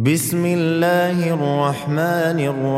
بسم الله الرحمن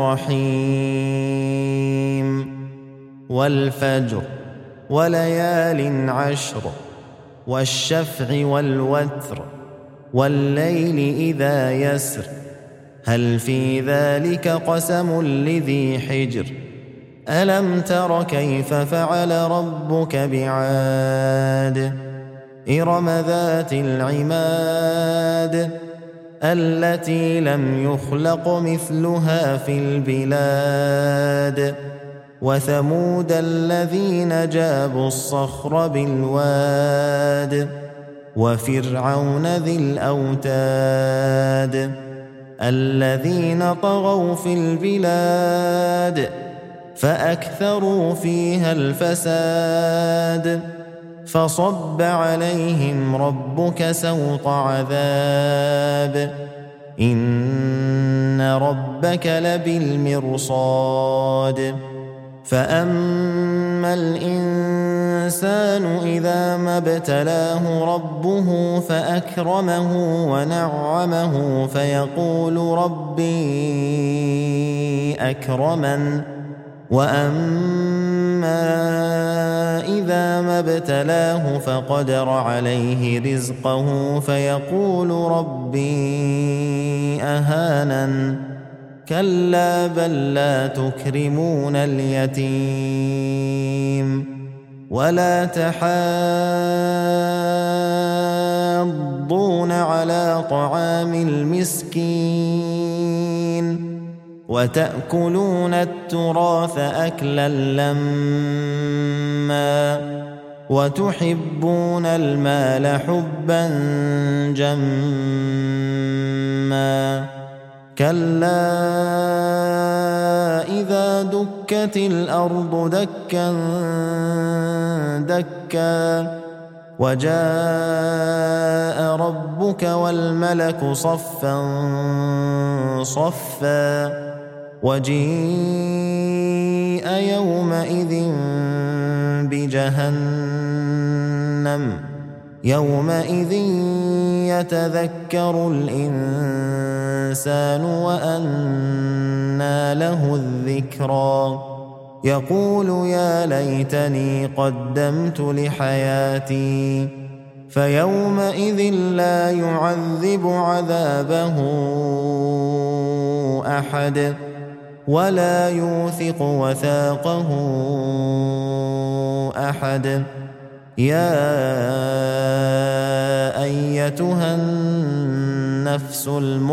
الرحيم والفجر وليال عشر والشفع والوتر والليل إذا يسر هل في ذلك قسم لذي حجر ألم تر كيف فعل ربك بعاد إرم ذات العماد التي لم يخلق مثلها في البلاد وثمود الذين جابوا الصخر بالواد وفرعون ذي الأوتاد الذين طغوا في البلاد فأكثروا فيها الفساد فصب عليهم ربك سوط عذاب إن ربك لبالمرصاد فأما الإنسان إذا ما ابتلاه ربه فأكرمه ونعمه فيقول ربي أكرمن وأما إذا ما ابتلاه فقدر عليه رزقه فيقول ربي أهانن كلا بل لا تكرمون اليتيم ولا تحاضون على طعام المسكين وتأكلون التراث أكلا لما وتحبون المال حبا جما كلا إذا دكت الأرض دكا دكا وجاء ربك والملك صفا صفا وجيء يومئذ بجهنم يومئذ يتذكر الإنسان وأنى له الذكرى يقول يا ليتني قدمت لحياتي فيومئذ لا يعذب عذابه أحد ولا يوثق وثاقه أحد يا أيتها النفس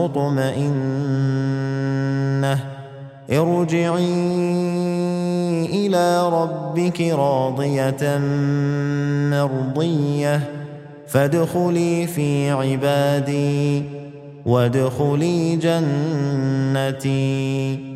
المطمئنة ارجعي إلى ربك راضية مرضية فادخلي في عبادي وادخلي جنتي